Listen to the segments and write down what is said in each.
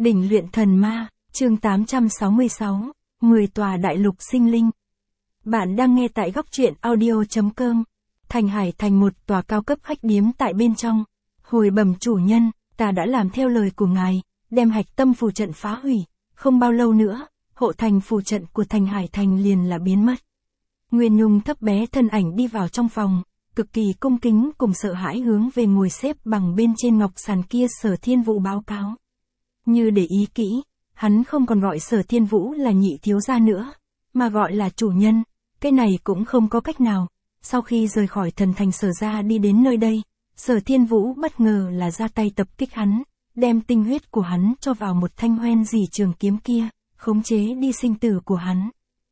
Đỉnh luyện thần ma, chương 866, 10 tòa đại lục sinh linh. Bạn đang nghe tại góc truyện audio.com. Thành Hải thành một tòa cao cấp khách điếm tại bên trong. Hồi bẩm chủ nhân, ta đã làm theo lời của ngài, đem hạch tâm phù trận phá hủy. Không bao lâu nữa, hộ thành phù trận của Thành Hải thành liền là biến mất. Nguyên Nhung thấp bé thân ảnh đi vào trong phòng, cực kỳ cung kính cùng sợ hãi hướng về ngồi xếp bằng bên trên ngọc sàn kia Sở Thiên Vũ báo cáo. Như để ý kỹ, hắn không còn gọi Sở Thiên Vũ là nhị thiếu gia nữa, mà gọi là chủ nhân, cái này cũng không có cách nào. Sau khi rời khỏi thần thành Sở gia đi đến nơi đây, Sở Thiên Vũ bất ngờ là ra tay tập kích hắn, đem tinh huyết của hắn cho vào một thanh hoen dỉ trường kiếm kia, khống chế đi sinh tử của hắn.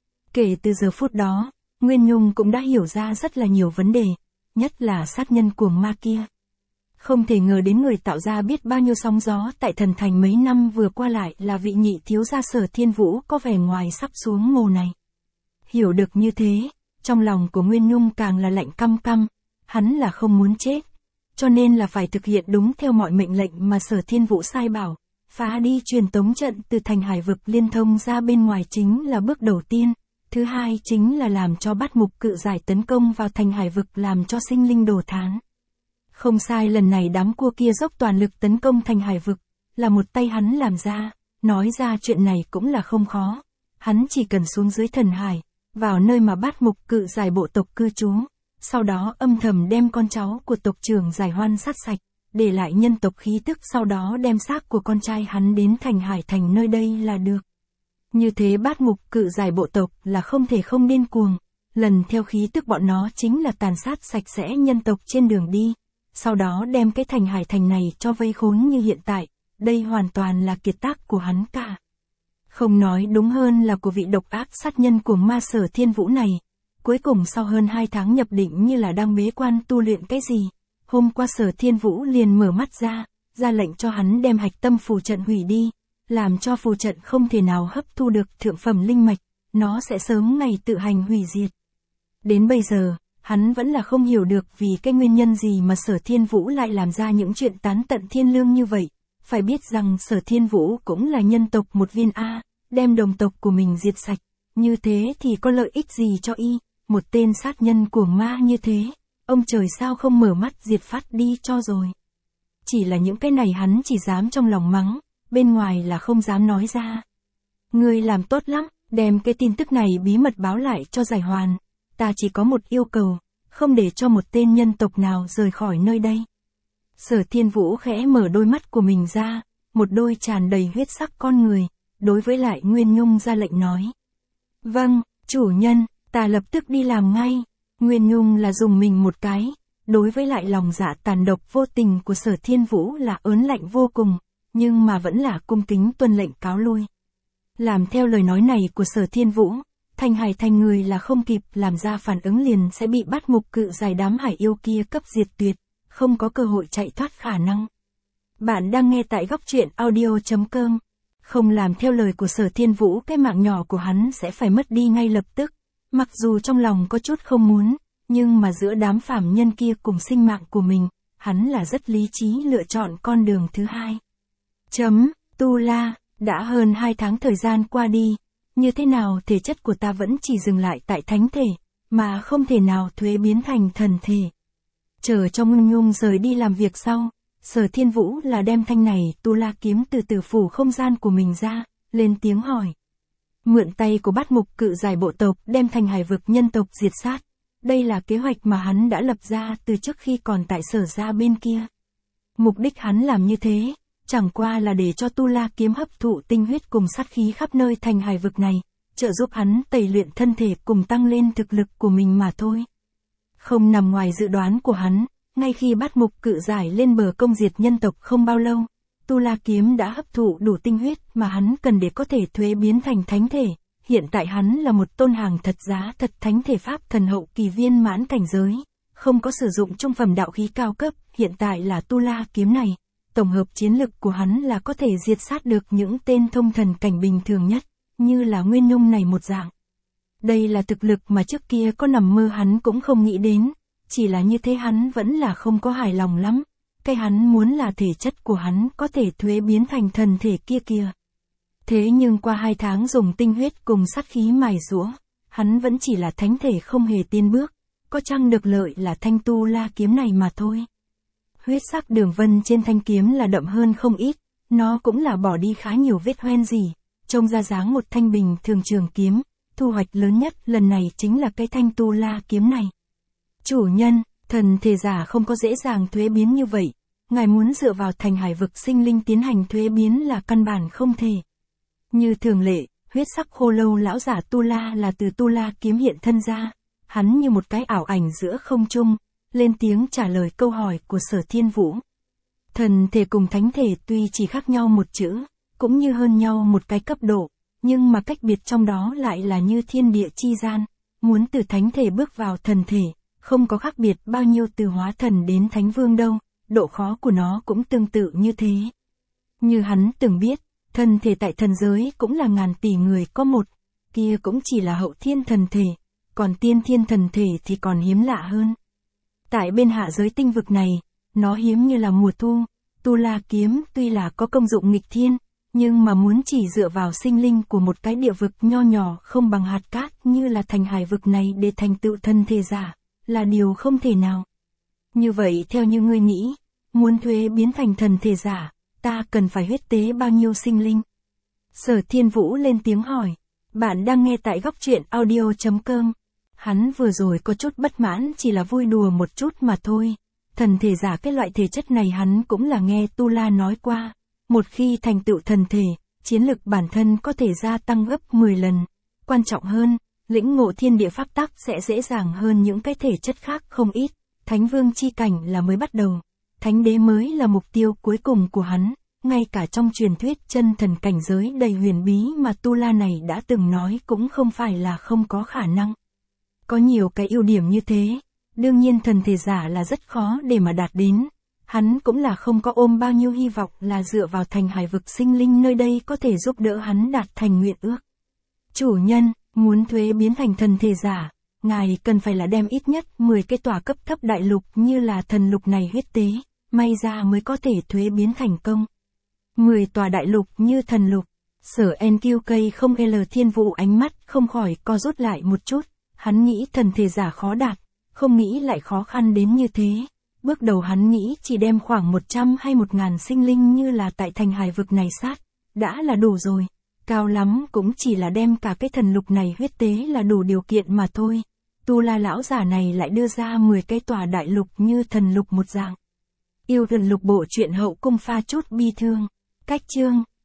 Kể từ giờ phút đó, Nguyên Nhung cũng đã hiểu ra rất là nhiều vấn đề, nhất là sát nhân cuồng ma kia. Không thể ngờ đến người tạo ra biết bao nhiêu sóng gió tại thần thành mấy năm vừa qua lại là vị nhị thiếu gia Sở Thiên Vũ có vẻ ngoài sắp xuống mồ này. Hiểu được như thế, trong lòng của Nguyên Nhung càng là lạnh căm căm, hắn là không muốn chết, cho nên là phải thực hiện đúng theo mọi mệnh lệnh mà Sở Thiên Vũ sai bảo, phá đi truyền tống trận từ thành hải vực liên thông ra bên ngoài chính là bước đầu tiên. Thứ hai chính là làm cho Bát Mục Cự Giải tấn công vào thành hải vực làm cho sinh linh đổ thán. Không sai, lần này đám cua kia dốc toàn lực tấn công thành hải vực, là một tay hắn làm ra, nói ra chuyện này cũng là không khó. Hắn chỉ cần xuống dưới thần hải, vào nơi mà Bát Mục Cự Giải bộ tộc cư trú, sau đó âm thầm đem con cháu của tộc trưởng Giải Hoan sát sạch, để lại nhân tộc khí tức, sau đó đem xác của con trai hắn đến thành hải thành nơi đây là được. Như thế Bát Mục Cự Giải bộ tộc là không thể không điên cuồng, lần theo khí tức bọn nó chính là tàn sát sạch sẽ nhân tộc trên đường đi, sau đó đem cái thành hải thành này cho vây khốn như hiện tại, đây hoàn toàn là kiệt tác của hắn cả. Không nói đúng hơn là của vị độc ác sát nhân của ma Sở Thiên Vũ này. Cuối cùng sau hơn 2 tháng nhập định như là đang bế quan tu luyện cái gì, hôm qua Sở Thiên Vũ liền mở mắt ra lệnh cho hắn đem hạch tâm phù trận hủy đi, làm cho phù trận không thể nào hấp thu được thượng phẩm linh mạch, nó sẽ sớm ngày tự hành hủy diệt. Đến bây giờ, hắn vẫn là không hiểu được vì cái nguyên nhân gì mà Sở Thiên Vũ lại làm ra những chuyện tán tận thiên lương như vậy. Phải biết rằng Sở Thiên Vũ cũng là nhân tộc một viên A, đem đồng tộc của mình diệt sạch, như thế thì có lợi ích gì cho y, một tên sát nhân của ma như thế, ông trời sao không mở mắt diệt phát đi cho rồi. Chỉ là những cái này hắn chỉ dám trong lòng mắng, bên ngoài là không dám nói ra. Ngươi làm tốt lắm, đem cái tin tức này bí mật báo lại cho Giải Hoàn. Ta chỉ có một yêu cầu, không để cho một tên nhân tộc nào rời khỏi nơi đây. Sở Thiên Vũ khẽ mở đôi mắt của mình ra, một đôi tràn đầy huyết sắc con người, đối với lại Nguyên Nhung ra lệnh nói. Vâng, chủ nhân, ta lập tức đi làm ngay. Nguyên Nhung là dùng mình một cái, đối với lại lòng dạ tàn độc vô tình của Sở Thiên Vũ là ớn lạnh vô cùng, nhưng mà vẫn là cung kính tuân lệnh cáo lui. Làm theo lời nói này của Sở Thiên Vũ, thành hải thành người là không kịp làm ra phản ứng liền sẽ bị Bát Mục Cự Giải đám hải yêu kia cấp diệt tuyệt, không có cơ hội chạy thoát khả năng. Bạn đang nghe tại góc truyện audio.com. Không làm theo lời của Sở Thiên Vũ, cái mạng nhỏ của hắn sẽ phải mất đi ngay lập tức. Mặc dù trong lòng có chút không muốn, nhưng mà giữa đám phàm nhân kia cùng sinh mạng của mình, hắn là rất lý trí lựa chọn con đường thứ hai. Tu La, đã hơn 2 tháng thời gian qua đi, như thế nào thể chất của ta vẫn chỉ dừng lại tại thánh thể, mà không thể nào thuế biến thành thần thể. Chờ cho Nguyên Nhung rời đi làm việc sau, Sở Thiên Vũ là đem thanh này Tu La kiếm từ tử phủ không gian của mình ra, lên tiếng hỏi. Mượn tay của Bát Mục Cự Giải bộ tộc đem thành hải vực nhân tộc diệt sát. Đây là kế hoạch mà hắn đã lập ra từ trước khi còn tại Sở gia bên kia. Mục đích hắn làm như thế, chẳng qua là để cho Tu La kiếm hấp thụ tinh huyết cùng sát khí khắp nơi thành hải vực này, trợ giúp hắn tẩy luyện thân thể cùng tăng lên thực lực của mình mà thôi. Không nằm ngoài dự đoán của hắn, ngay khi Bát Mục Cự Giải lên bờ công diệt nhân tộc không bao lâu, Tu La kiếm đã hấp thụ đủ tinh huyết mà hắn cần để có thể thuế biến thành thánh thể. Hiện tại hắn là một tôn hàng thật giá thật thánh thể pháp thần hậu kỳ viên mãn cảnh giới, không có sử dụng trung phẩm đạo khí cao cấp, hiện tại là Tu La kiếm này, tổng hợp chiến lực của hắn là có thể diệt sát được những tên thông thần cảnh bình thường nhất, như là Nguyên Nhung này một dạng. Đây là thực lực mà trước kia có nằm mơ hắn cũng không nghĩ đến, chỉ là như thế hắn vẫn là không có hài lòng lắm. cái hắn muốn là thể chất của hắn có thể thuế biến thành thần thể kia kìa. Thế nhưng qua 2 tháng dùng tinh huyết cùng sát khí mài giũa, hắn vẫn chỉ là thánh thể không hề tiến bước, có chăng được lợi là thanh tu la kiếm này mà thôi. Huyết sắc đường vân trên thanh kiếm là đậm hơn không ít, nó cũng là bỏ đi khá nhiều vết hoen gì, trông ra dáng một thanh bình thường trường kiếm, thu hoạch lớn nhất lần này chính là cái thanh tu la kiếm này. Chủ nhân, thần thể giả không có dễ dàng thuế biến như vậy, ngài muốn dựa vào thành hải vực sinh linh tiến hành thuế biến là căn bản không thể. Như thường lệ, huyết sắc khô lâu lão giả tu la là từ tu la kiếm hiện thân ra, hắn như một cái ảo ảnh giữa không trung, lên tiếng trả lời câu hỏi của Sở Thiên Vũ. Thần thể cùng thánh thể tuy chỉ khác nhau một chữ, cũng như hơn nhau một cái cấp độ, nhưng mà cách biệt trong đó lại là như thiên địa chi gian, muốn từ thánh thể bước vào thần thể, không có khác biệt bao nhiêu từ hóa thần đến thánh vương đâu, độ khó của nó cũng tương tự như thế. Như hắn từng biết, thần thể tại thần giới cũng là ngàn tỷ người có một, kia cũng chỉ là hậu thiên thần thể, còn tiên thiên thần thể thì còn hiếm lạ hơn. Tại bên hạ giới tinh vực này, nó hiếm như là mùa thu, tu la kiếm tuy là có công dụng nghịch thiên, nhưng mà muốn chỉ dựa vào sinh linh của một cái địa vực nho nhỏ không bằng hạt cát như là thành hải vực này để thành tựu thân thể giả, là điều không thể nào. Như vậy theo như ngươi nghĩ, muốn thuế biến thành thần thể giả, ta cần phải huyết tế bao nhiêu sinh linh? Sở Thiên Vũ lên tiếng hỏi. Bạn đang nghe tại góc truyện audio.com. Hắn vừa rồi có chút bất mãn chỉ là vui đùa một chút mà thôi. Thần thể giả cái loại thể chất này hắn cũng là nghe Tu La nói qua. Một khi thành tựu thần thể, chiến lực bản thân có thể gia tăng gấp 10 lần. Quan trọng hơn, lĩnh ngộ thiên địa pháp tắc sẽ dễ dàng hơn những cái thể chất khác không ít. Thánh vương chi cảnh là mới bắt đầu. Thánh đế mới là mục tiêu cuối cùng của hắn. Ngay cả trong truyền thuyết chân thần cảnh giới đầy huyền bí mà Tu La này đã từng nói cũng không phải là không có khả năng. Có nhiều cái ưu điểm như thế, đương nhiên thần thể giả là rất khó để mà đạt đến. Hắn cũng là không có ôm bao nhiêu hy vọng là dựa vào thành hải vực sinh linh nơi đây có thể giúp đỡ hắn đạt thành nguyện ước. Chủ nhân, muốn thuế biến thành thần thể giả, ngài cần phải là đem ít nhất 10 cái tòa cấp thấp đại lục như là thần lục này huyết tế, may ra mới có thể thuế biến thành công. 10 tòa đại lục như thần lục, Sở NQK không L Thiên Vũ ánh mắt không khỏi co rút lại một chút, hắn nghĩ thần thể giả khó đạt, không nghĩ lại khó khăn đến như thế. Bước đầu hắn nghĩ chỉ đem khoảng 100 hay 1000 sinh linh như là tại thành hải vực này sát, đã là đủ rồi, cao lắm cũng chỉ là đem cả cái thần lục này huyết tế là đủ điều kiện mà thôi. Tu La lão giả này lại đưa ra 10 cái tòa đại lục như thần lục một dạng. Yêu thần lục bộ truyện hậu cung pha chút bi thương. Cách chương